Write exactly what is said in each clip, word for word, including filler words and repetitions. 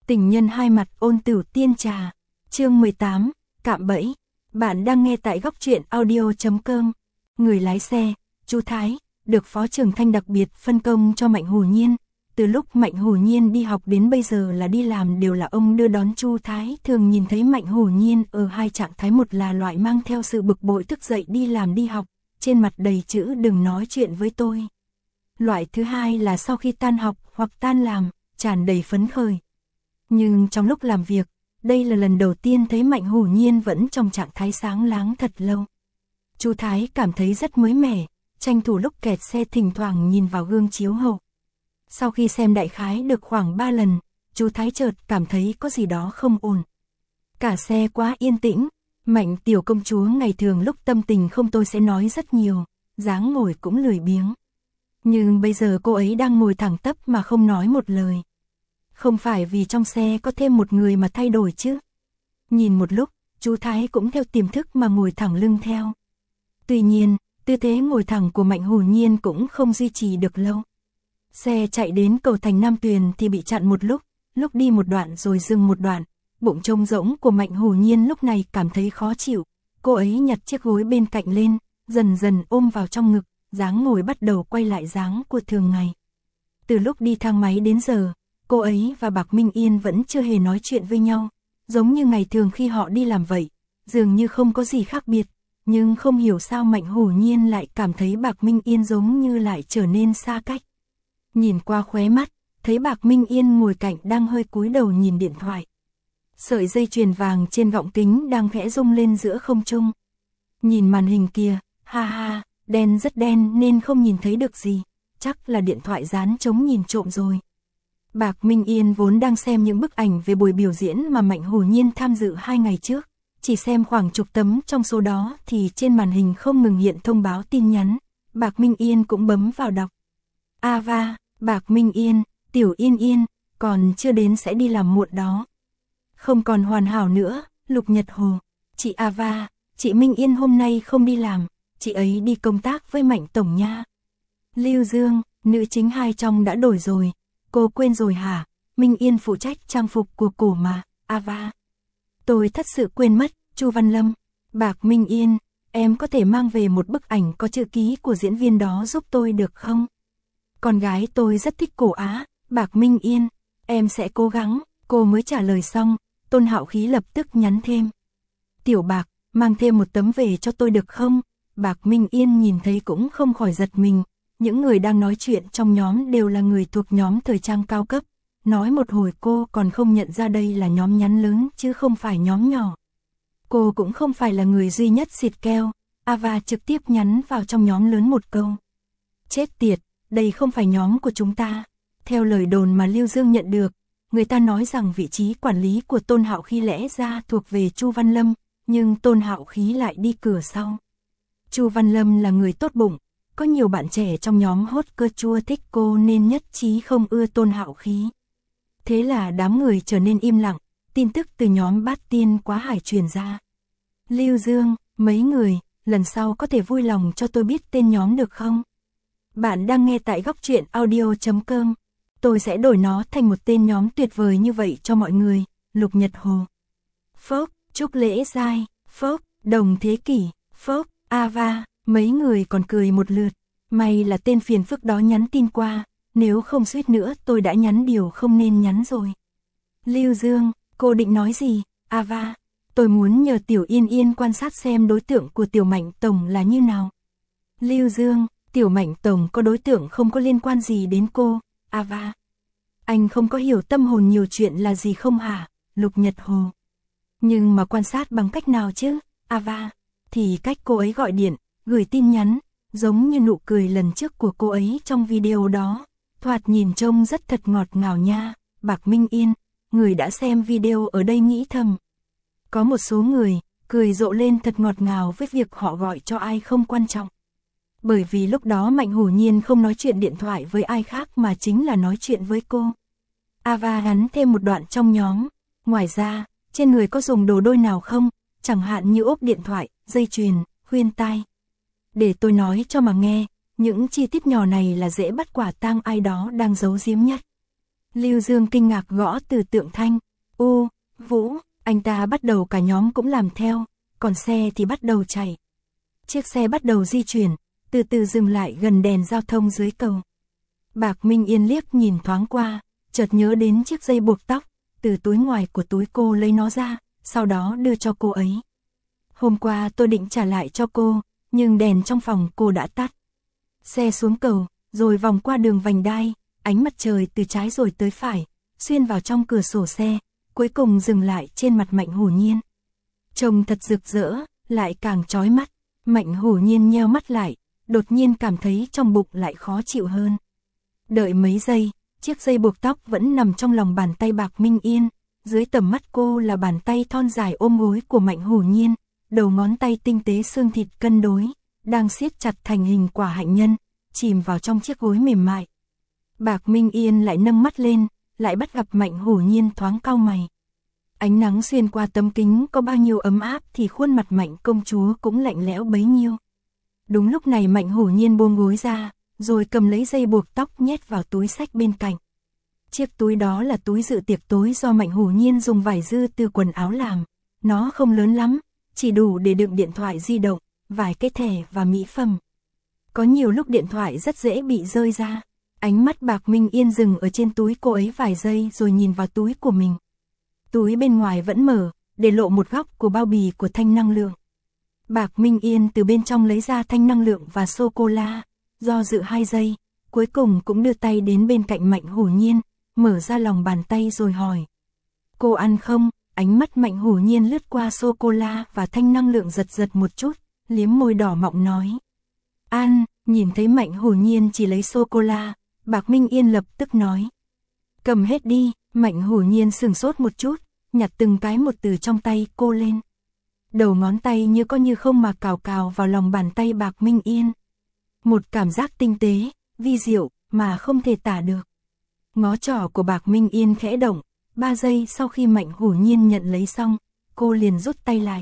Tình nhân hai mặt ôn tửu tiên trà. Chương mười tám, cạm bẫy. Bạn đang nghe tại góc truyện audio chấm com. Người lái xe, Chu Thái, được Phó Trường Thanh đặc biệt phân công cho Mạnh Hủ Nhiên. Từ lúc Mạnh Hủ Nhiên đi học đến bây giờ là đi làm đều là ông đưa đón. Chu Thái thường nhìn thấy Mạnh Hủ Nhiên ở hai trạng thái, một là loại mang theo sự bực bội thức dậy đi làm đi học, trên mặt đầy chữ đừng nói chuyện với tôi. Loại thứ hai là sau khi tan học hoặc tan làm, tràn đầy phấn khởi. Nhưng trong lúc làm việc, đây là lần đầu tiên thấy Mạnh Hủ Nhiên vẫn trong trạng thái sáng láng thật lâu. Chu Thái cảm thấy rất mới mẻ, tranh thủ lúc kẹt xe thỉnh thoảng nhìn vào gương chiếu hậu. Sau khi xem đại khái được khoảng ba lần, Chu Thái chợt cảm thấy có gì đó không ổn. Cả xe quá yên tĩnh, Mạnh tiểu công chúa ngày thường lúc tâm tình không tôi sẽ nói rất nhiều, dáng ngồi cũng lười biếng. Nhưng bây giờ cô ấy đang ngồi thẳng tắp mà không nói một lời. Không phải vì trong xe có thêm một người mà thay đổi chứ. Nhìn một lúc, Chu Thái cũng theo tiềm thức mà ngồi thẳng lưng theo. Tuy nhiên, tư thế ngồi thẳng của Mạnh Hủ Nhiên cũng không duy trì được lâu. Xe chạy đến cầu Thành Nam Tuyền thì bị chặn một lúc, lúc đi một đoạn rồi dừng một đoạn. Bụng trông rỗng của Mạnh Hủ Nhiên lúc này cảm thấy khó chịu. Cô ấy nhặt chiếc gối bên cạnh lên, dần dần ôm vào trong ngực, dáng ngồi bắt đầu quay lại dáng của thường ngày. Từ lúc đi thang máy đến giờ, cô ấy và Bạc Minh Yên vẫn chưa hề nói chuyện với nhau, giống như ngày thường khi họ đi làm vậy, dường như không có gì khác biệt, nhưng không hiểu sao Mạnh Hủ Nhiên lại cảm thấy Bạc Minh Yên giống như lại trở nên xa cách. Nhìn qua khóe mắt, thấy Bạc Minh Yên ngồi cạnh đang hơi cúi đầu nhìn điện thoại. Sợi dây chuyền vàng trên gọng kính đang khẽ rung lên giữa không trung. Nhìn màn hình kia, ha ha, đen rất đen nên không nhìn thấy được gì, chắc là điện thoại dán chống nhìn trộm rồi. Bạc Minh Yên vốn đang xem những bức ảnh về buổi biểu diễn mà Mạnh Hủ Nhiên tham dự hai ngày trước, chỉ xem khoảng chục tấm trong số đó thì trên màn hình không ngừng hiện thông báo tin nhắn, Bạc Minh Yên cũng bấm vào đọc. Ava, Bạc Minh Yên, Tiểu Yên Yên, còn chưa đến sẽ đi làm muộn đó. Không còn hoàn hảo nữa, Lục Nhật Hồ, chị Ava, chị Minh Yên hôm nay không đi làm, chị ấy đi công tác với Mạnh Tổng nha. Lưu Dương, nữ chính hai trong đã đổi rồi. Cô quên rồi hả? Minh Yên phụ trách trang phục của cổ mà, Ava. Tôi thật sự quên mất, Chu Văn Lâm. Bạc Minh Yên, em có thể mang về một bức ảnh có chữ ký của diễn viên đó giúp tôi được không? Con gái tôi rất thích cổ Á, Bạc Minh Yên, em sẽ cố gắng. Cô mới trả lời xong, Tôn Hạo Khí lập tức nhắn thêm. Tiểu Bạc, mang thêm một tấm về cho tôi được không? Bạc Minh Yên nhìn thấy cũng không khỏi giật mình. Những người đang nói chuyện trong nhóm đều là người thuộc nhóm thời trang cao cấp. Nói một hồi cô còn không nhận ra đây là nhóm nhắn lớn chứ không phải nhóm nhỏ. Cô cũng không phải là người duy nhất xịt keo. Ava trực tiếp nhắn vào trong nhóm lớn một câu. Chết tiệt, đây không phải nhóm của chúng ta. Theo lời đồn mà Lưu Dương nhận được, người ta nói rằng vị trí quản lý của Tôn Hạo Khí lẽ ra thuộc về Chu Văn Lâm, nhưng Tôn Hạo Khí lại đi cửa sau. Chu Văn Lâm là người tốt bụng. Có nhiều bạn trẻ trong nhóm hốt cơ chua thích cô nên nhất trí không ưa Tôn Hạo Khí. Thế là đám người trở nên im lặng, tin tức từ nhóm Bát Tiên Quá Hải truyền ra. Lưu Dương, mấy người, lần sau có thể vui lòng cho tôi biết tên nhóm được không? Bạn đang nghe tại góc truyện audio chấm com. Tôi sẽ đổi nó thành một tên nhóm tuyệt vời như vậy cho mọi người. Lục Nhật Hồ, Phốc, Trúc Lễ Giai, Phốc, Đồng Thế Kỷ, Phốc, Ava. Mấy người còn cười một lượt, may là tên phiền phức đó nhắn tin qua, nếu không suýt nữa tôi đã nhắn điều không nên nhắn rồi. Lưu Dương, cô định nói gì? Ava, tôi muốn nhờ Tiểu Yên Yên quan sát xem đối tượng của Tiểu Mạnh Tổng là như nào. Lưu Dương, Tiểu Mạnh Tổng có đối tượng không có liên quan gì đến cô, Ava. Anh không có hiểu tâm hồn nhiều chuyện là gì không hả? Lục Nhật Hồ. Nhưng mà quan sát bằng cách nào chứ, Ava? Thì cách cô ấy gọi điện, gửi tin nhắn, giống như nụ cười lần trước của cô ấy trong video đó, thoạt nhìn trông rất thật ngọt ngào nha. Bạc Minh Yên, người đã xem video ở đây nghĩ thầm. Có một số người, cười rộ lên thật ngọt ngào với việc họ gọi cho ai không quan trọng. Bởi vì lúc đó Mạnh Hủ Nhiên không nói chuyện điện thoại với ai khác mà chính là nói chuyện với cô. Ava gắn thêm một đoạn trong nhóm, ngoài ra, trên người có dùng đồ đôi nào không, chẳng hạn như ốp điện thoại, dây chuyền, khuyên tai. Để tôi nói cho mà nghe, những chi tiết nhỏ này là dễ bắt quả tang ai đó đang giấu giếm nhất. Lưu Dương kinh ngạc gõ từ tượng thanh. U, Vũ, anh ta bắt đầu cả nhóm cũng làm theo, còn xe thì bắt đầu chạy. Chiếc xe bắt đầu di chuyển, từ từ dừng lại gần đèn giao thông dưới cầu. Bạc Minh Yên liếc nhìn thoáng qua, chợt nhớ đến chiếc dây buộc tóc, từ túi ngoài của túi cô lấy nó ra, sau đó đưa cho cô ấy. Hôm qua tôi định trả lại cho cô, nhưng đèn trong phòng cô đã tắt. Xe xuống cầu, rồi vòng qua đường vành đai, ánh mặt trời từ trái rồi tới phải, xuyên vào trong cửa sổ xe, cuối cùng dừng lại trên mặt Mạnh Hủ Nhiên. Trông thật rực rỡ, lại càng chói mắt. Mạnh Hủ Nhiên nheo mắt lại, đột nhiên cảm thấy trong bụng lại khó chịu hơn. Đợi mấy giây, chiếc dây buộc tóc vẫn nằm trong lòng bàn tay Bạc Minh Yên, dưới tầm mắt cô là bàn tay thon dài ôm gối của Mạnh Hủ Nhiên, đầu ngón tay tinh tế xương thịt cân đối, đang siết chặt thành hình quả hạnh nhân, chìm vào trong chiếc gối mềm mại. Bạc Minh Yên lại nâng mắt lên, lại bắt gặp Mạnh Hủ Nhiên thoáng cau mày. Ánh nắng xuyên qua tấm kính có bao nhiêu ấm áp thì khuôn mặt Mạnh công chúa cũng lạnh lẽo bấy nhiêu. Đúng lúc này Mạnh Hủ Nhiên buông gối ra, rồi cầm lấy dây buộc tóc nhét vào túi xách bên cạnh. Chiếc túi đó là túi dự tiệc tối do Mạnh Hủ Nhiên dùng vải dư từ quần áo làm. Nó không lớn lắm, chỉ đủ để đựng điện thoại di động, vài cái thẻ và mỹ phẩm. Có nhiều lúc điện thoại rất dễ bị rơi ra. Ánh mắt Bạc Minh Yên dừng ở trên túi cô ấy vài giây rồi nhìn vào túi của mình. Túi bên ngoài vẫn mở, để lộ một góc của bao bì của thanh năng lượng. Bạc Minh Yên từ bên trong lấy ra thanh năng lượng và sô-cô-la, do dự hai giây, cuối cùng cũng đưa tay đến bên cạnh Mạnh Hủ Nhiên, mở ra lòng bàn tay rồi hỏi. Cô ăn không? Ánh mắt Mạnh Hủ Nhiên lướt qua sô-cô-la và thanh năng lượng giật giật một chút, liếm môi đỏ mọng nói. Ăn, nhìn thấy Mạnh Hủ Nhiên chỉ lấy sô-cô-la, Bạc Minh Yên lập tức nói. Cầm hết đi. Mạnh Hủ Nhiên sừng sốt một chút, nhặt từng cái một từ trong tay cô lên. Đầu ngón tay như có như không mà cào cào vào lòng bàn tay Bạc Minh Yên. Một cảm giác tinh tế, vi diệu, mà không thể tả được. Ngó trỏ của Bạc Minh Yên khẽ động, ba giây sau khi Mạnh Hủ Nhiên nhận lấy xong, cô liền rút tay lại.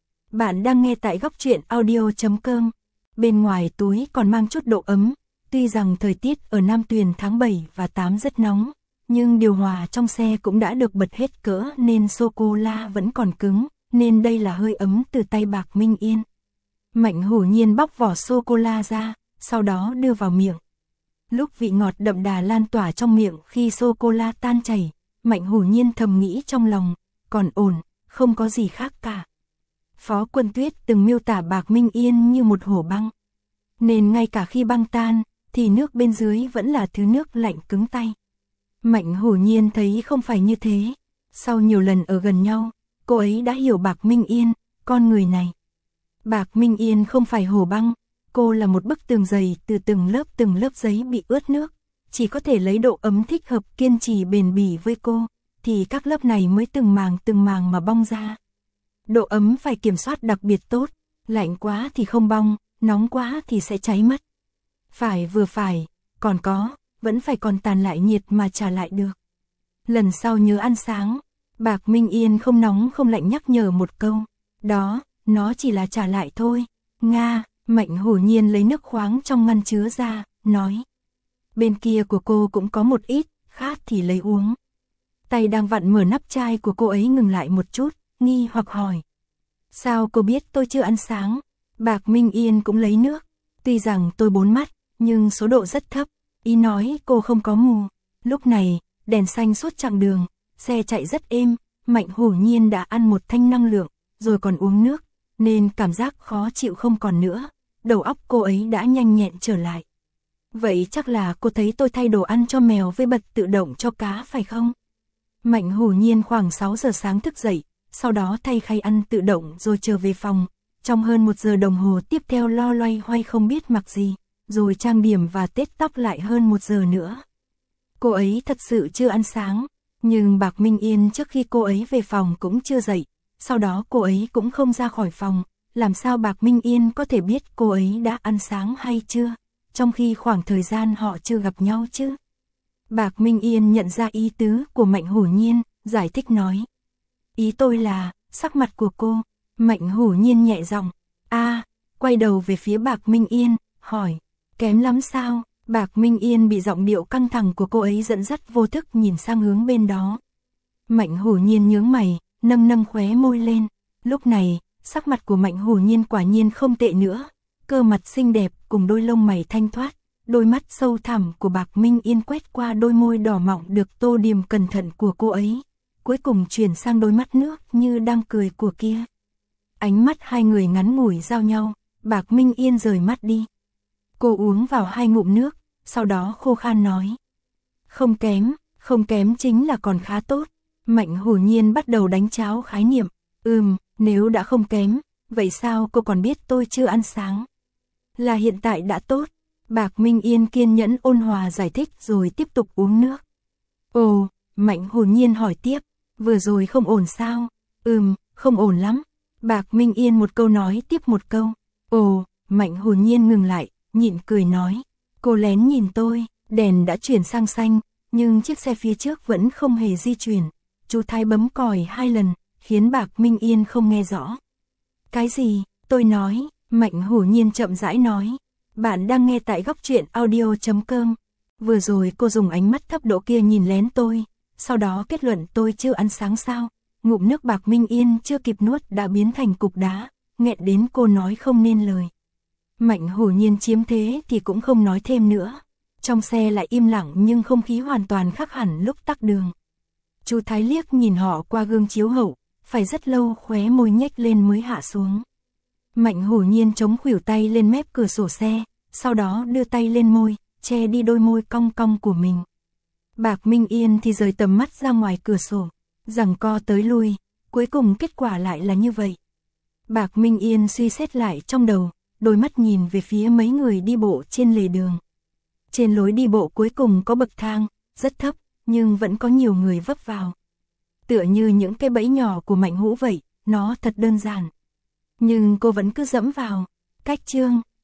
Bạn đang nghe tại góc truyện audio chấm com. Bên ngoài túi còn mang chút độ ấm, tuy rằng thời tiết ở Nam Tuyền tháng bảy và tám rất nóng. Nhưng điều hòa trong xe cũng đã được bật hết cỡ nên sô-cô-la vẫn còn cứng, nên đây là hơi ấm từ tay Bạc Minh Yên. Mạnh Hủ Nhiên bóc vỏ sô-cô-la ra, sau đó đưa vào miệng. Lúc vị ngọt đậm đà lan tỏa trong miệng khi sô-cô-la tan chảy, Mạnh Hủ Nhiên thầm nghĩ trong lòng, còn ổn, không có gì khác cả. Phó Quân Tuyết từng miêu tả Bạc Minh Yên như một hổ băng. Nên ngay cả khi băng tan, thì nước bên dưới vẫn là thứ nước lạnh cứng tay. Mạnh Hủ Nhiên thấy không phải như thế. Sau nhiều lần ở gần nhau, cô ấy đã hiểu Bạc Minh Yên, con người này. Bạc Minh Yên không phải hổ băng, cô là một bức tường dày từ từng lớp từng lớp giấy bị ướt nước. Chỉ có thể lấy độ ấm thích hợp kiên trì bền bỉ với cô, thì các lớp này mới từng màng từng màng mà bong ra. Độ ấm phải kiểm soát đặc biệt tốt, lạnh quá thì không bong, nóng quá thì sẽ cháy mất. Phải vừa phải, còn có, vẫn phải còn tàn lại nhiệt mà trả lại được. Lần sau nhớ ăn sáng, Bạc Minh Yên không nóng không lạnh nhắc nhở một câu. Đó, nó chỉ là trả lại thôi. Nga, Mạnh Hủ Nhiên lấy nước khoáng trong ngăn chứa ra, nói. Bên kia của cô cũng có một ít, khát thì lấy uống. Tay đang vặn mở nắp chai của cô ấy ngừng lại một chút, nghi hoặc hỏi. Sao cô biết tôi chưa ăn sáng? Bạc Minh Yên cũng lấy nước. Tuy rằng tôi bốn mắt, nhưng số độ rất thấp. Ý nói cô không có mù. Lúc này, đèn xanh suốt chặng đường, xe chạy rất êm, Mạnh Hủ Nhiên đã ăn một thanh năng lượng, rồi còn uống nước, nên cảm giác khó chịu không còn nữa. Đầu óc cô ấy đã nhanh nhẹn trở lại. Vậy chắc là cô thấy tôi thay đồ ăn cho mèo với bật tự động cho cá phải không? Mạnh Hủ Nhiên khoảng sáu giờ sáng thức dậy, sau đó thay khay ăn tự động rồi trở về phòng. Trong hơn một giờ đồng hồ tiếp theo lo loay hoay không biết mặc gì, rồi trang điểm và tết tóc lại hơn một giờ nữa. Cô ấy thật sự chưa ăn sáng, nhưng Bạc Minh Yên trước khi cô ấy về phòng cũng chưa dậy, sau đó cô ấy cũng không ra khỏi phòng, làm sao Bạc Minh Yên có thể biết cô ấy đã ăn sáng hay chưa, trong khi khoảng thời gian họ chưa gặp nhau chứ. Bạc Minh Yên nhận ra ý tứ của Mạnh Hủ Nhiên, giải thích nói. Ý tôi là, sắc mặt của cô. Mạnh Hủ Nhiên nhẹ giọng, a, quay đầu về phía Bạc Minh Yên, hỏi, kém lắm sao? Bạc Minh Yên bị giọng điệu căng thẳng của cô ấy dẫn dắt vô thức nhìn sang hướng bên đó. Mạnh Hổ Nhiên nhướng mày, nâng nâng khóe môi lên. Lúc này, sắc mặt của Mạnh Hổ Nhiên quả nhiên không tệ nữa. Cơ mặt xinh đẹp cùng đôi lông mày thanh thoát, đôi mắt sâu thẳm của Bạc Minh Yên quét qua đôi môi đỏ mọng được tô điểm cẩn thận của cô ấy. Cuối cùng chuyển sang đôi mắt nước như đang cười của kia. Ánh mắt hai người ngắn ngủi giao nhau, Bạc Minh Yên rời mắt đi. Cô uống vào hai ngụm nước, sau đó khô khan nói. Không kém, không kém chính là còn khá tốt. Mạnh Hổ Nhiên bắt đầu đánh cháo khái niệm. Ừm, nếu đã không kém, vậy sao cô còn biết tôi chưa ăn sáng? Là hiện tại đã tốt. Bạc Minh Yên kiên nhẫn ôn hòa giải thích rồi tiếp tục uống nước. Ồ, Mạnh Hổ Nhiên hỏi tiếp, vừa rồi không ổn sao? Ừm, không ổn lắm. Bạc Minh Yên một câu nói tiếp một câu. Ồ, Mạnh Hổ Nhiên ngừng lại, nhịn cười nói. Cô lén nhìn tôi, đèn đã chuyển sang xanh, nhưng chiếc xe phía trước vẫn không hề di chuyển. Chú Thái bấm còi hai lần, khiến Bạc Minh Yên không nghe rõ. Cái gì? Tôi nói, Mạnh Hổ Nhiên chậm rãi nói. Bạn đang nghe tại góc truyện audio chấm com. Vừa rồi cô dùng ánh mắt thấp độ kia nhìn lén tôi, sau đó kết luận tôi chưa ăn sáng sao. Ngụm nước Bạc Minh Yên chưa kịp nuốt đã biến thành cục đá, nghẹn đến cô nói không nên lời. Mạnh Hổ Nhiên chiếm thế thì cũng không nói thêm nữa. Trong xe lại im lặng nhưng không khí hoàn toàn khác hẳn lúc tắc đường. Chú Thái liếc nhìn họ qua gương chiếu hậu, phải rất lâu khóe môi nhếch lên mới hạ xuống. Mạnh Hổ Nhiên chống khuỷu tay lên mép cửa sổ xe, sau đó đưa tay lên môi, che đi đôi môi cong cong của mình. Bạc Minh Yên thì rời tầm mắt ra ngoài cửa sổ, giằng co tới lui, cuối cùng kết quả lại là như vậy. Bạc Minh Yên suy xét lại trong đầu, đôi mắt nhìn về phía mấy người đi bộ trên lề đường. Trên lối đi bộ cuối cùng có bậc thang, rất thấp, nhưng vẫn có nhiều người vấp vào. Tựa như những cái bẫy nhỏ của Mạnh Hữu vậy, nó thật đơn giản. Nhưng cô vẫn cứ dẫm vào. Cách chương